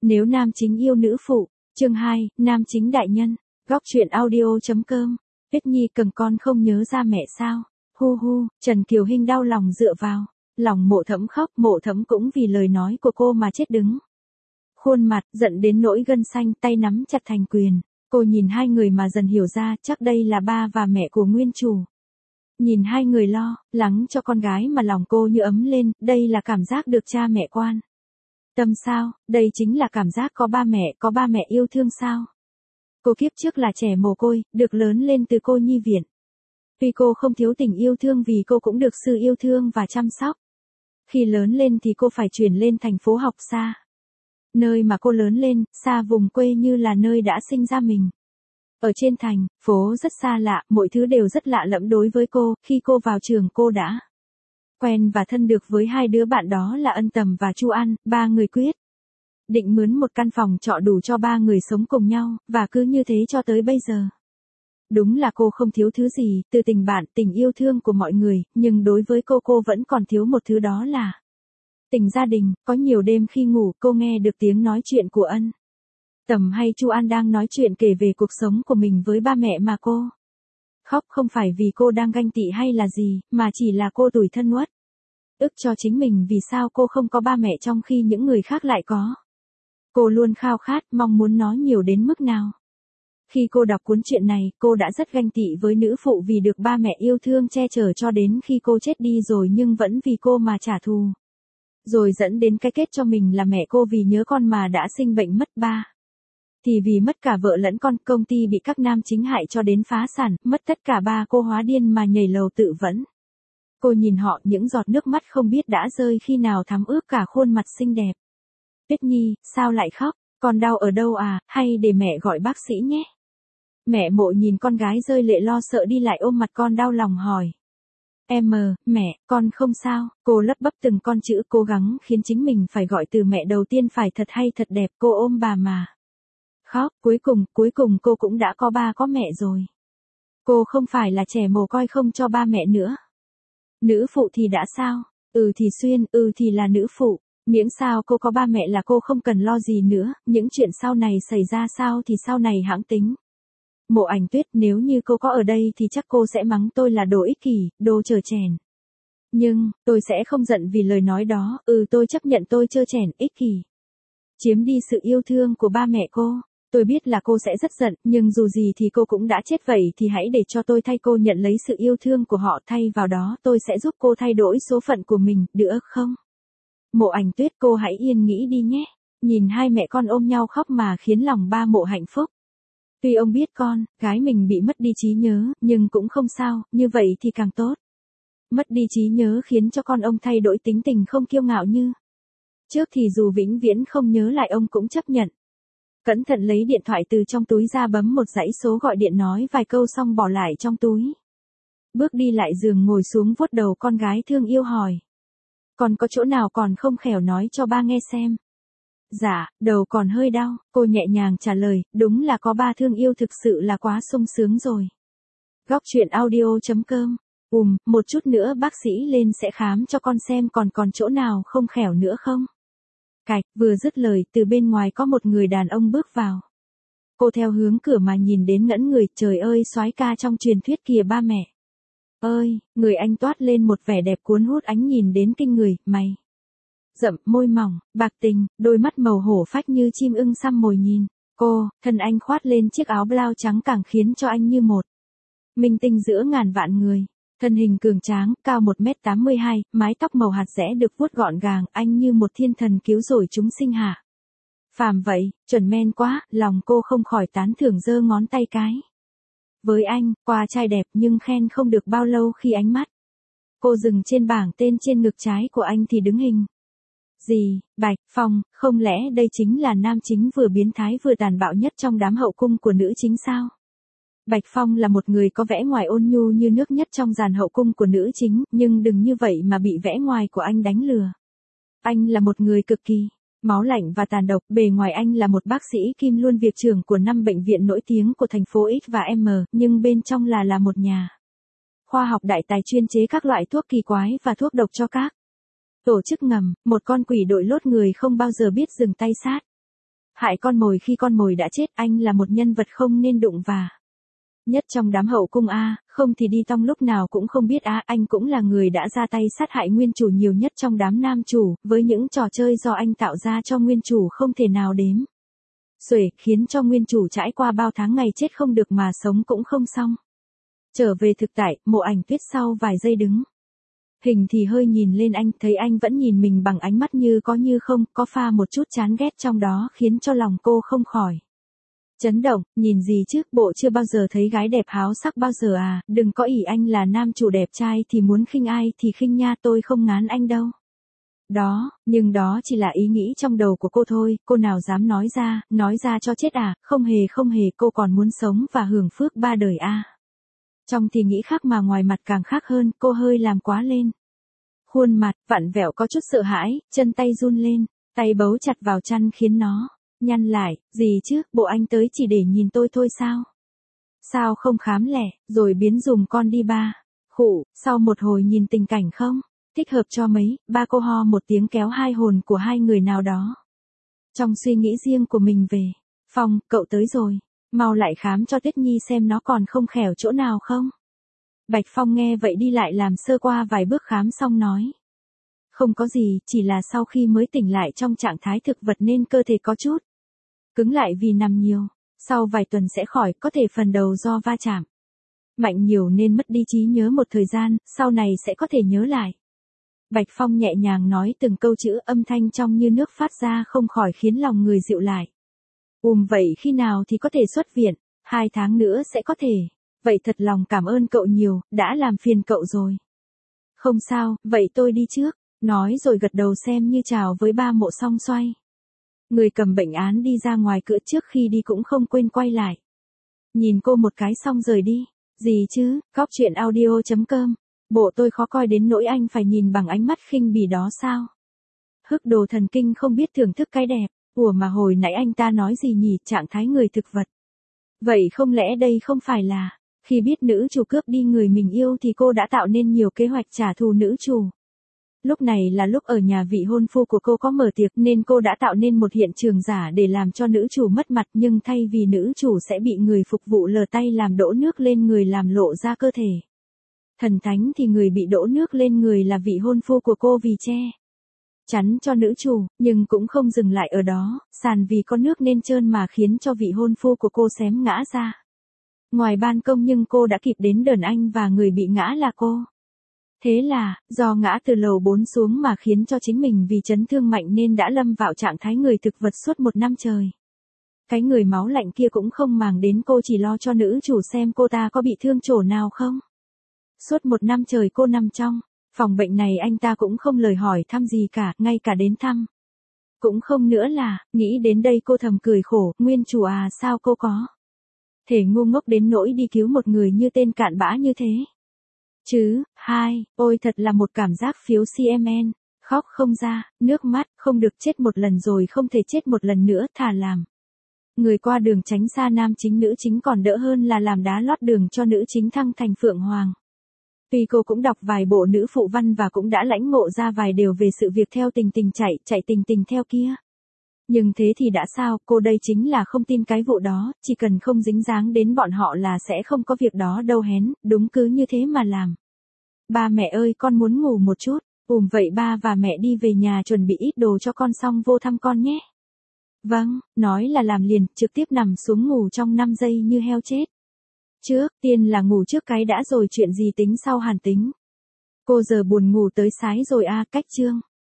Nếu nam chính yêu nữ phụ, chương 2, nam chính đại nhân, góc truyện audio.com, Tuyết Nhi cần con không nhớ ra mẹ sao, hu hu, Trần Kiều Hinh đau lòng dựa vào, lòng Mộ Thẩm khóc, Mộ Thẩm cũng vì lời nói của cô mà chết đứng. Khuôn mặt, giận đến nỗi gân xanh, tay nắm chặt thành quyền, cô nhìn hai người mà dần hiểu ra chắc đây là ba và mẹ của nguyên chủ. Nhìn hai người lo, lắng cho con gái mà lòng cô như ấm lên, đây là cảm giác được cha mẹ quan tâm sao, đây chính là cảm giác có ba mẹ yêu thương sao. Cô kiếp trước là trẻ mồ côi, được lớn lên từ cô nhi viện. Tuy cô không thiếu tình yêu thương vì cô cũng được sự yêu thương và chăm sóc. Khi lớn lên thì cô phải chuyển lên thành phố học xa. Nơi mà cô lớn lên, xa vùng quê như là nơi đã sinh ra mình. Ở trên thành, phố rất xa lạ, mọi thứ đều rất lạ lẫm đối với cô, khi cô vào trường cô đã quen và thân được với hai đứa bạn đó là Ân Tầm và Chu An, ba người quyết định mướn một căn phòng trọ đủ cho ba người sống cùng nhau, và cứ như thế cho tới bây giờ. Đúng là cô không thiếu thứ gì, từ tình bạn, tình yêu thương của mọi người, nhưng đối với cô vẫn còn thiếu một thứ, đó là tình gia đình. Có nhiều đêm khi ngủ, cô nghe được tiếng nói chuyện của Ân Tầm hay Chu An đang nói chuyện kể về cuộc sống của mình với ba mẹ mà cô khóc, không phải vì cô đang ganh tị hay là gì, mà chỉ là cô tủi thân uất ức cho chính mình vì sao cô không có ba mẹ trong khi những người khác lại có. Cô luôn khao khát, mong muốn nó nhiều đến mức nào. Khi cô đọc cuốn truyện này, cô đã rất ganh tị với nữ phụ vì được ba mẹ yêu thương che chở cho đến khi cô chết đi rồi nhưng vẫn vì cô mà trả thù. Rồi dẫn đến cái kết cho mình là mẹ cô vì nhớ con mà đã sinh bệnh mất ba. Thì vì mất cả vợ lẫn con, công ty bị các nam chính hại cho đến phá sản, mất tất cả ba cô hóa điên mà nhảy lầu tự vẫn. Cô nhìn họ, những giọt nước mắt không biết đã rơi khi nào thắm ướt cả khuôn mặt xinh đẹp. Tuyết Nhi, sao lại khóc, con đau ở đâu à, hay để mẹ gọi bác sĩ nhé. Mẹ Mộ nhìn con gái rơi lệ lo sợ đi lại ôm mặt con đau lòng hỏi. Mẹ, con không sao, cô lắp bắp từng con chữ cố gắng khiến chính mình phải gọi từ mẹ đầu tiên phải thật hay thật đẹp, cô ôm bà mà khóc, cuối cùng cô cũng đã có ba có mẹ rồi. Cô không phải là trẻ mồ côi không cho ba mẹ nữa. Nữ phụ thì đã sao, thì xuyên, thì là nữ phụ, miễn sao cô có ba mẹ là cô không cần lo gì nữa, những chuyện sau này xảy ra sao thì sau này hãng tính. Mộ Ảnh Tuyết, nếu như cô có ở đây thì chắc cô sẽ mắng tôi là đồ ích kỷ, đồ chở chèn. Nhưng, tôi sẽ không giận vì lời nói đó, tôi chấp nhận tôi chơ chèn, ích kỷ. Chiếm đi sự yêu thương của ba mẹ cô. Tôi biết là cô sẽ rất giận, nhưng dù gì thì cô cũng đã chết vậy thì hãy để cho tôi thay cô nhận lấy sự yêu thương của họ, thay vào đó tôi sẽ giúp cô thay đổi số phận của mình, được không? Mộ Ảnh Tuyết, cô hãy yên nghĩ đi nhé. Nhìn hai mẹ con ôm nhau khóc mà khiến lòng ba Mộ hạnh phúc. Tuy ông biết con gái mình bị mất đi trí nhớ, nhưng cũng không sao, như vậy thì càng tốt. Mất đi trí nhớ khiến cho con ông thay đổi tính tình không kiêu ngạo như trước thì dù vĩnh viễn không nhớ lại ông cũng chấp nhận. Cẩn thận lấy điện thoại từ trong túi ra bấm một dãy số gọi điện nói vài câu xong bỏ lại trong túi. Bước đi lại giường ngồi xuống vuốt đầu con gái thương yêu hỏi. Còn có chỗ nào còn không khẻo nói cho ba nghe xem. Dạ, đầu còn hơi đau, cô nhẹ nhàng trả lời, đúng là có ba thương yêu thực sự là quá sung sướng rồi. Góc truyện audio.com, một chút nữa bác sĩ lên sẽ khám cho con xem còn chỗ nào không khẻo nữa không. Cạch, vừa dứt lời, từ bên ngoài có một người đàn ông bước vào. Cô theo hướng cửa mà nhìn đến ngẩn người, trời ơi soái ca trong truyền thuyết kìa ba mẹ. Ơi, người anh toát lên một vẻ đẹp cuốn hút ánh nhìn đến kinh người, mày rậm, môi mỏng, bạc tình, đôi mắt màu hổ phách như chim ưng săm mồi nhìn. Cô, thân anh khoát lên chiếc áo blau trắng càng khiến cho anh như một minh tinh giữa ngàn vạn người. Thân hình cường tráng, cao 1m82, mái tóc màu hạt rẽ được vuốt gọn gàng, anh như một thiên thần cứu rỗi chúng sinh hạ phàm vậy, chuẩn men quá, lòng cô không khỏi tán thưởng giơ ngón tay cái. Với anh, qua trai đẹp nhưng khen không được bao lâu khi ánh mắt cô dừng trên bảng tên trên ngực trái của anh thì đứng hình. Gì, Bạch Phong, không lẽ đây chính là nam chính vừa biến thái vừa tàn bạo nhất trong đám hậu cung của nữ chính sao? Bạch Phong là một người có vẻ ngoài ôn nhu như nước nhất trong dàn hậu cung của nữ chính, nhưng đừng như vậy mà bị vẻ ngoài của anh đánh lừa. Anh là một người cực kỳ máu lạnh và tàn độc, bề ngoài anh là một bác sĩ kim luân việc trưởng của 5 bệnh viện nổi tiếng của thành phố X và M, nhưng bên trong là một nhà khoa học đại tài chuyên chế các loại thuốc kỳ quái và thuốc độc cho các tổ chức ngầm, một con quỷ đội lốt người không bao giờ biết dừng tay sát. Hại con mồi khi con mồi đã chết, anh là một nhân vật không nên đụng vào. Nhất trong đám hậu cung a, không thì đi tong lúc nào cũng không biết a, anh cũng là người đã ra tay sát hại nguyên chủ nhiều nhất trong đám nam chủ, với những trò chơi do anh tạo ra cho nguyên chủ không thể nào đếm xuể, khiến cho nguyên chủ trải qua bao tháng ngày chết không được mà sống cũng không xong. Trở về thực tại, Mộ Ảnh Tuyết sau vài giây đứng hình thì hơi nhìn lên anh, thấy anh vẫn nhìn mình bằng ánh mắt như có như không, có pha một chút chán ghét trong đó khiến cho lòng cô không khỏi chấn động. Nhìn gì chứ, bộ chưa bao giờ thấy gái đẹp háo sắc bao giờ à, đừng có ỷ anh là nam chủ đẹp trai thì muốn khinh ai thì khinh nha, tôi không ngán anh đâu. Đó, nhưng đó chỉ là ý nghĩ trong đầu của cô thôi, cô nào dám nói ra cho chết à, không hề, cô còn muốn sống và hưởng phước ba đời à. Trong thì nghĩ khác mà ngoài mặt càng khác hơn, cô hơi làm quá lên. Khuôn mặt, vặn vẹo có chút sợ hãi, chân tay run lên, tay bấu chặt vào chăn khiến nó nhăn lại, gì chứ, bộ anh tới chỉ để nhìn tôi thôi sao? Sao không khám lẻ, rồi biến dùm con đi ba. Khụ, sau một hồi nhìn tình cảnh không thích hợp cho mấy, ba cô ho một tiếng kéo hai hồn của hai người nào đó trong suy nghĩ riêng của mình về. Phong, cậu tới rồi, mau lại khám cho Tuyết Nhi xem nó còn không khẻo chỗ nào không. Bạch Phong nghe vậy đi lại làm sơ qua vài bước khám xong nói. Không có gì, chỉ là sau khi mới tỉnh lại trong trạng thái thực vật nên cơ thể có chút cứng lại vì nằm nhiều. Sau vài tuần sẽ khỏi, có thể phần đầu do va chạm mạnh nhiều nên mất đi trí nhớ một thời gian, sau này sẽ có thể nhớ lại. Bạch Phong nhẹ nhàng nói từng câu chữ, âm thanh trong như nước phát ra không khỏi khiến lòng người dịu lại. Vậy khi nào thì có thể xuất viện? 2 tháng nữa sẽ có thể. Vậy thật lòng cảm ơn cậu nhiều, đã làm phiền cậu rồi. Không sao, vậy tôi đi trước. Nói rồi gật đầu xem như chào với ba Mộ xong xoay. Người cầm bệnh án đi ra ngoài cửa, trước khi đi cũng không quên quay lại. Nhìn cô một cái xong rời đi. Gì chứ, Góc Chuyện Audio.com. Bộ tôi khó coi đến nỗi anh phải nhìn bằng ánh mắt khinh bỉ đó sao? Hức đồ thần kinh không biết thưởng thức cái đẹp. Ủa mà hồi nãy anh ta nói gì nhỉ, trạng thái người thực vật. Vậy không lẽ đây không phải là, khi biết nữ chủ cướp đi người mình yêu thì cô đã tạo nên nhiều kế hoạch trả thù nữ chủ. Lúc này là lúc ở nhà vị hôn phu của cô có mở tiệc nên cô đã tạo nên một hiện trường giả để làm cho nữ chủ mất mặt, nhưng thay vì nữ chủ sẽ bị người phục vụ lờ tay làm đổ nước lên người làm lộ ra cơ thể thần thánh thì người bị đổ nước lên người là vị hôn phu của cô vì che chắn cho nữ chủ, nhưng cũng không dừng lại ở đó, sàn vì có nước nên trơn mà khiến cho vị hôn phu của cô xém ngã ra ngoài ban công, nhưng cô đã kịp đến đờn anh và người bị ngã là cô. Thế là, do ngã từ lầu 4 xuống mà khiến cho chính mình vì chấn thương mạnh nên đã lâm vào trạng thái người thực vật suốt 1 năm trời. Cái người máu lạnh kia cũng không màng đến cô, chỉ lo cho nữ chủ xem cô ta có bị thương chỗ nào không. Suốt 1 năm trời cô nằm trong phòng bệnh này, anh ta cũng không lời hỏi thăm gì cả, ngay cả đến thăm cũng không nữa là, nghĩ đến đây cô thầm cười khổ, nguyên chủ à, sao cô có thể ngu ngốc đến nỗi đi cứu một người như tên cặn bã như thế. Chứ, ôi thật là một cảm giác phiếu CMN, khóc không ra, nước mắt, không được chết một lần rồi không thể chết một lần nữa, thà làm người qua đường tránh xa nam chính nữ chính còn đỡ hơn là làm đá lót đường cho nữ chính thăng thành phượng hoàng. Tuy cô cũng đọc vài bộ nữ phụ văn và cũng đã lãnh ngộ ra vài điều về sự việc theo tình tình chạy tình theo kia. Nhưng thế thì đã sao, cô đây chính là không tin cái vụ đó, chỉ cần không dính dáng đến bọn họ là sẽ không có việc đó đâu hén, đúng cứ như thế mà làm. Ba mẹ ơi, con muốn ngủ một chút. Vậy ba và mẹ đi về nhà chuẩn bị ít đồ cho con xong vô thăm con nhé. Vâng, nói là làm liền, trực tiếp nằm xuống ngủ trong 5 giây như heo chết. Trước tiên là ngủ trước cái đã rồi chuyện gì tính sau hàn tính. Cô giờ buồn ngủ tới sái rồi à, cách chương.